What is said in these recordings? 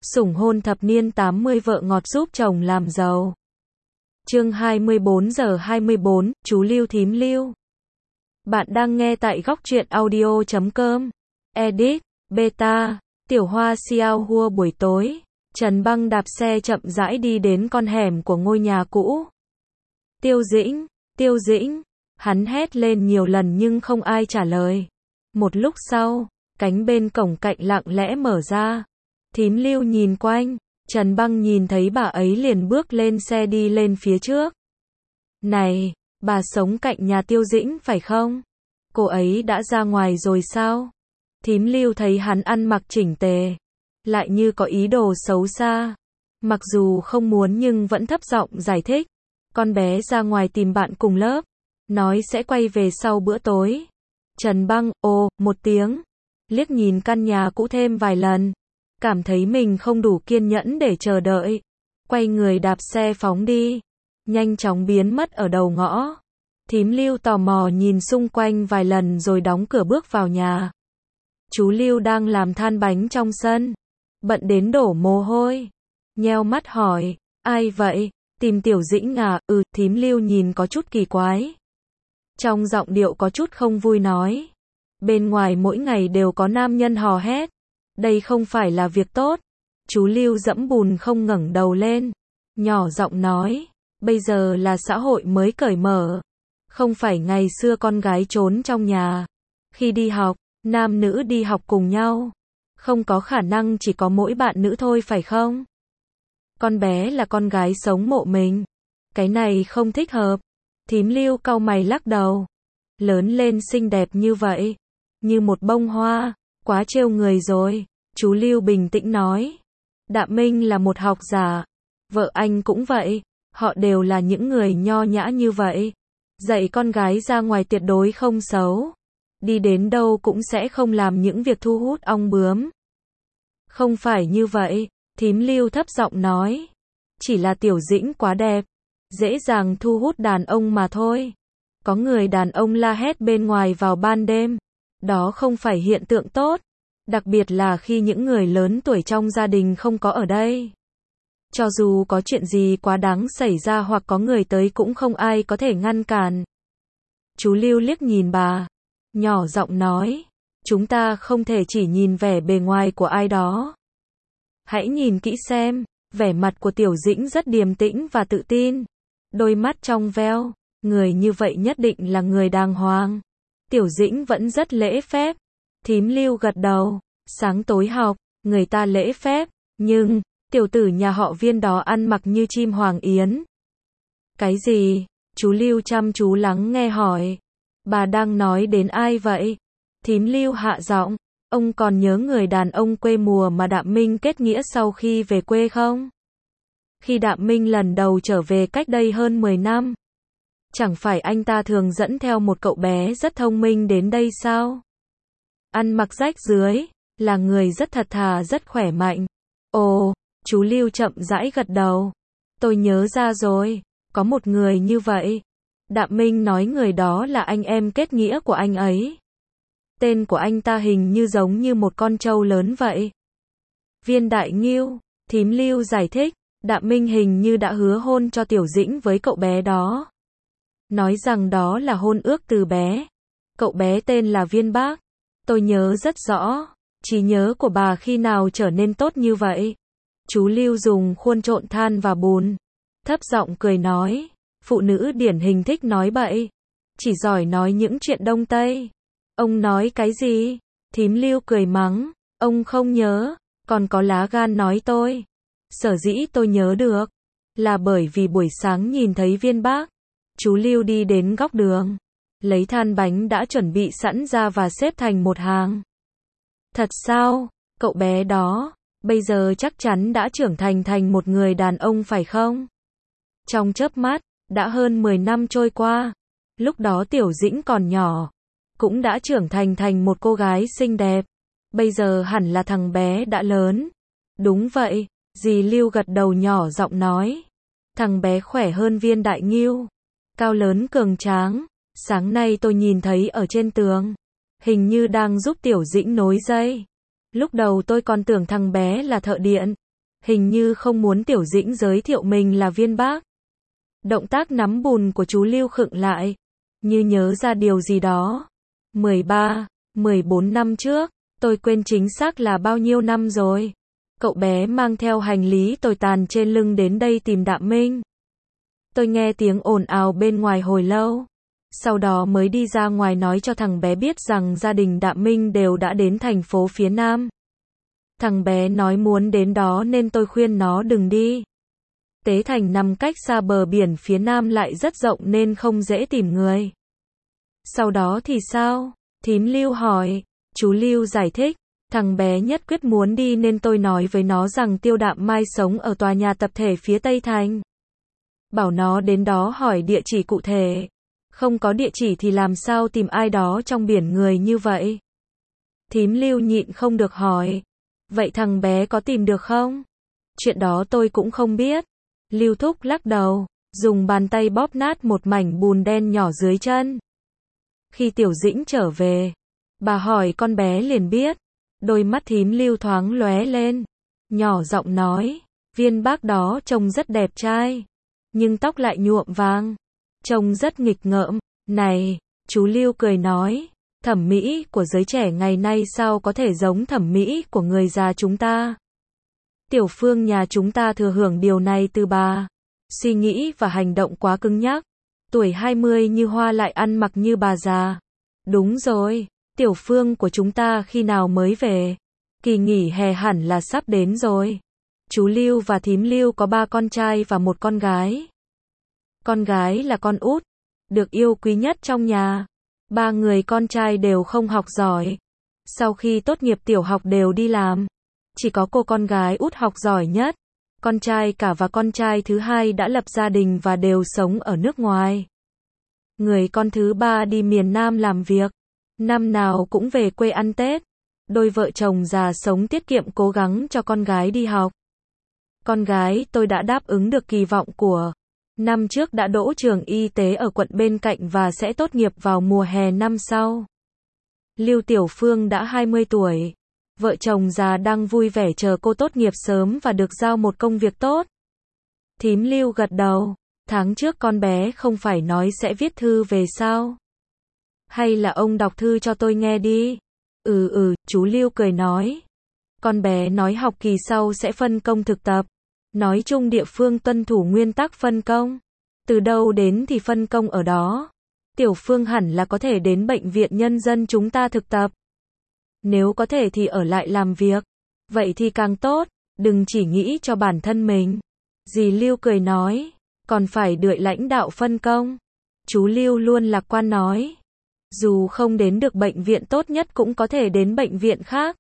Sủng hôn thập niên 80 vợ ngọt giúp chồng làm giàu. Chương 24 giờ 24, chú Lưu thím Lưu. Bạn đang nghe tại góc truyện audio.com. Edit, Beta, Tiểu Hoa Xiao Hua. Buổi tối, Trần Băng đạp xe chậm rãi đi đến con hẻm của ngôi nhà cũ. Tiêu Dĩnh, hắn hét lên nhiều lần nhưng không ai trả lời. Một lúc sau, cánh bên cổng cạnh lặng lẽ mở ra. Thím Lưu nhìn quanh, Trần Băng nhìn thấy bà ấy liền bước lên xe đi lên phía trước. Này, bà sống cạnh nhà Tiêu Dĩnh phải không? Cô ấy đã ra ngoài rồi sao? Thím Lưu thấy hắn ăn mặc chỉnh tề, lại như có ý đồ xấu xa. Mặc dù không muốn nhưng vẫn thấp giọng giải thích. Con bé ra ngoài tìm bạn cùng lớp, nói sẽ quay về sau bữa tối. Trần Băng, ồ, một tiếng, liếc nhìn căn nhà cũ thêm vài lần. Cảm thấy mình không đủ kiên nhẫn để chờ đợi. Quay người đạp xe phóng đi. Nhanh chóng biến mất ở đầu ngõ. Thím Lưu tò mò nhìn xung quanh vài lần rồi đóng cửa bước vào nhà. Chú Lưu đang làm than bánh trong sân. Bận đến đổ mồ hôi. Nheo mắt hỏi, ai vậy? Tìm Tiểu Dĩnh à? Thím Lưu nhìn có chút kỳ quái. Trong giọng điệu có chút không vui nói. Bên ngoài mỗi ngày đều có nam nhân hò hét. Đây không phải là việc tốt. Chú Lưu dẫm bùn không ngẩng đầu lên. Nhỏ giọng nói, bây giờ là xã hội mới cởi mở. Không phải ngày xưa con gái trốn trong nhà. Khi đi học, nam nữ đi học cùng nhau. Không có khả năng chỉ có mỗi bạn nữ thôi phải không? Con bé là con gái sống mộ mình. Cái này không thích hợp. Thím Lưu cau mày lắc đầu. Lớn lên xinh đẹp như vậy. Như một bông hoa. Quá trêu người rồi. Chú Lưu bình tĩnh nói. Đạm Minh là một học giả. Vợ anh cũng vậy. Họ đều là những người nho nhã như vậy. Dạy con gái ra ngoài tuyệt đối không xấu. Đi đến đâu cũng sẽ không làm những việc thu hút ong bướm. Không phải như vậy. Thím Lưu thấp giọng nói. Chỉ là Tiểu Dĩnh quá đẹp. Dễ dàng thu hút đàn ông mà thôi. Có người đàn ông la hét bên ngoài vào ban đêm. Đó không phải hiện tượng tốt. Đặc biệt là khi những người lớn tuổi trong gia đình không có ở đây. Cho dù có chuyện gì quá đáng xảy ra hoặc có người tới cũng không ai có thể ngăn cản. Chú Lưu liếc nhìn bà. Nhỏ giọng nói. Chúng ta không thể chỉ nhìn vẻ bề ngoài của ai đó. Hãy nhìn kỹ xem. Vẻ mặt của Tiểu Dĩnh rất điềm tĩnh và tự tin. Đôi mắt trong veo. Người như vậy nhất định là người đàng hoàng. Tiểu Dĩnh vẫn rất lễ phép. Thím Lưu gật đầu. Sáng tối học, người ta lễ phép. Nhưng, tiểu tử nhà họ Viên đó ăn mặc như chim hoàng yến. Cái gì? Chú Lưu chăm chú lắng nghe hỏi. Bà đang nói đến ai vậy? Thím Lưu hạ giọng. Ông còn nhớ người đàn ông quê mùa mà Đạm Minh kết nghĩa sau khi về quê không? Khi Đạm Minh lần đầu trở về cách đây hơn 10 năm. Chẳng phải anh ta thường dẫn theo một cậu bé rất thông minh đến đây sao? Ăn mặc rách rưới, là người rất thật thà rất khỏe mạnh. Ồ, chú Lưu chậm rãi gật đầu. Tôi nhớ ra rồi, có một người như vậy. Đạm Minh nói người đó là anh em kết nghĩa của anh ấy. Tên của anh ta hình như giống như một con trâu lớn vậy. Viên Đại Ngưu, thím Lưu giải thích, Đạm Minh hình như đã hứa hôn cho Tiểu Dĩnh với cậu bé đó. Nói rằng đó là hôn ước từ bé. Cậu bé tên là Viên Bác. Tôi nhớ rất rõ. Trí nhớ của bà khi nào trở nên tốt như vậy? Chú Lưu dùng khuôn trộn than và bùn. Thấp giọng cười nói. Phụ nữ điển hình thích nói bậy. Chỉ giỏi nói những chuyện Đông Tây. Ông nói cái gì? Thím Lưu cười mắng. Ông không nhớ. Còn có lá gan nói tôi. Sở dĩ tôi nhớ được. Là bởi vì buổi sáng nhìn thấy Viên Bác. Chú Lưu đi đến góc đường. Lấy than bánh đã chuẩn bị sẵn ra và xếp thành một hàng. Thật sao? Cậu bé đó, bây giờ chắc chắn đã trưởng thành một người đàn ông phải không? Trong chớp mắt, đã hơn 10 năm trôi qua. Lúc đó Tiểu Dĩnh còn nhỏ. Cũng đã trưởng thành một cô gái xinh đẹp. Bây giờ hẳn là thằng bé đã lớn. Đúng vậy, dì Lưu gật đầu nhỏ giọng nói. Thằng bé khỏe hơn Viên Đại Ngưu. Cao lớn cường tráng. Sáng nay tôi nhìn thấy ở trên tường. Hình như đang giúp Tiểu Dĩnh nối dây. Lúc đầu tôi còn tưởng thằng bé là thợ điện. hình như không muốn Tiểu Dĩnh giới thiệu mình là Viên Bác. Động tác nắm bùn của chú Lưu khựng lại, như nhớ ra điều gì đó. 13, 14 năm trước, tôi quên chính xác là bao nhiêu năm rồi. Cậu bé mang theo hành lý tồi tàn trên lưng đến đây tìm Đạm Minh. Tôi nghe tiếng ồn ào bên ngoài hồi lâu. Sau đó mới đi ra ngoài nói cho thằng bé biết rằng gia đình Đạm Minh đều đã đến thành phố phía Nam. Thằng bé nói muốn đến đó nên tôi khuyên nó đừng đi. Tế Thành nằm cách xa bờ biển phía Nam lại rất rộng nên không dễ tìm người. Sau đó thì sao? Thím Lưu hỏi. Chú Lưu giải thích. Thằng bé nhất quyết muốn đi nên tôi nói với nó rằng Tiêu Đạm Mai sống ở tòa nhà tập thể phía Tây Thành. Bảo nó đến đó hỏi địa chỉ cụ thể. Không có địa chỉ thì làm sao tìm ai đó trong biển người như vậy? Thím Lưu nhịn không được hỏi. Vậy thằng bé có tìm được không? Chuyện đó tôi cũng không biết. Lưu Thúc lắc đầu, dùng bàn tay bóp nát một mảnh bùn đen nhỏ dưới chân. Khi Tiểu Dĩnh trở về, bà hỏi con bé liền biết. Đôi mắt thím Lưu thoáng lóe lên, nhỏ giọng nói, Viên Bác đó trông rất đẹp trai, nhưng tóc lại nhuộm vàng, trông rất nghịch ngợm. Này, chú Lưu cười nói, thẩm mỹ của giới trẻ ngày nay sao có thể giống thẩm mỹ của người già chúng ta. Tiểu Phương nhà chúng ta thừa hưởng điều này từ bà. Suy nghĩ và hành động quá cứng nhắc. Tuổi 20 như hoa lại ăn mặc như bà già. Đúng rồi, Tiểu Phương của chúng ta khi nào mới về? Kỳ nghỉ hè hẳn là sắp đến rồi. Chú Lưu và thím Lưu có 3 con trai và 1 con gái. Con gái là con út, được yêu quý nhất trong nhà. 3 người con trai đều không học giỏi. Sau khi tốt nghiệp tiểu học đều đi làm. Chỉ có cô con gái út học giỏi nhất. Con trai cả và con trai thứ hai đã lập gia đình và đều sống ở nước ngoài. Người con thứ 3 đi miền Nam làm việc. Năm nào cũng về quê ăn Tết. Đôi vợ chồng già sống tiết kiệm cố gắng cho con gái đi học. Con gái tôi đã đáp ứng được kỳ vọng của. Năm trước đã đỗ trường y tế ở quận bên cạnh và sẽ tốt nghiệp vào mùa hè năm sau. Lưu Tiểu Phương đã 20 tuổi. Vợ chồng già đang vui vẻ chờ cô tốt nghiệp sớm và được giao một công việc tốt. Thím Lưu gật đầu. Tháng trước con bé không phải nói sẽ viết thư về sao? Hay là ông đọc thư cho tôi nghe đi? Chú Lưu cười nói. Con bé nói học kỳ sau sẽ phân công thực tập. Nói chung địa phương tuân thủ nguyên tắc phân công. Từ đâu đến thì phân công ở đó. Tiểu Phương hẳn là có thể đến bệnh viện nhân dân chúng ta thực tập. Nếu có thể thì ở lại làm việc. Vậy thì càng tốt, đừng chỉ nghĩ cho bản thân mình. Dì Lưu cười nói, còn phải đợi lãnh đạo phân công. Chú Lưu luôn lạc quan nói. Dù không đến được bệnh viện tốt nhất cũng có thể đến bệnh viện khác.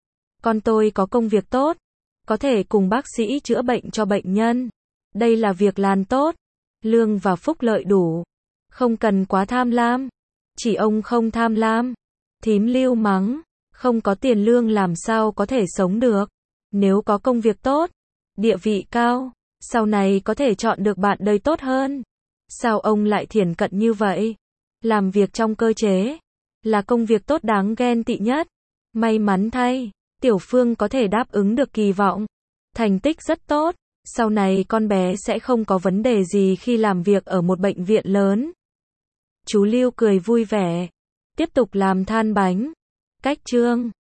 Con tôi có công việc tốt, có thể cùng bác sĩ chữa bệnh cho bệnh nhân. Đây là việc làm tốt, lương và phúc lợi đủ. Không cần quá tham lam. Chỉ ông không tham lam. Thím Lưu mắng, không có tiền lương làm sao có thể sống được. Nếu có công việc tốt, địa vị cao, sau này có thể chọn được bạn đời tốt hơn. Sao ông lại thiển cận như vậy? Làm việc trong cơ chế là công việc tốt đáng ghen tị nhất. May mắn thay, Tiểu Phương có thể đáp ứng được kỳ vọng. Thành tích rất tốt, sau này con bé sẽ không có vấn đề gì khi làm việc ở một bệnh viện lớn. Chú Lưu cười vui vẻ, tiếp tục làm than bánh. Cách chương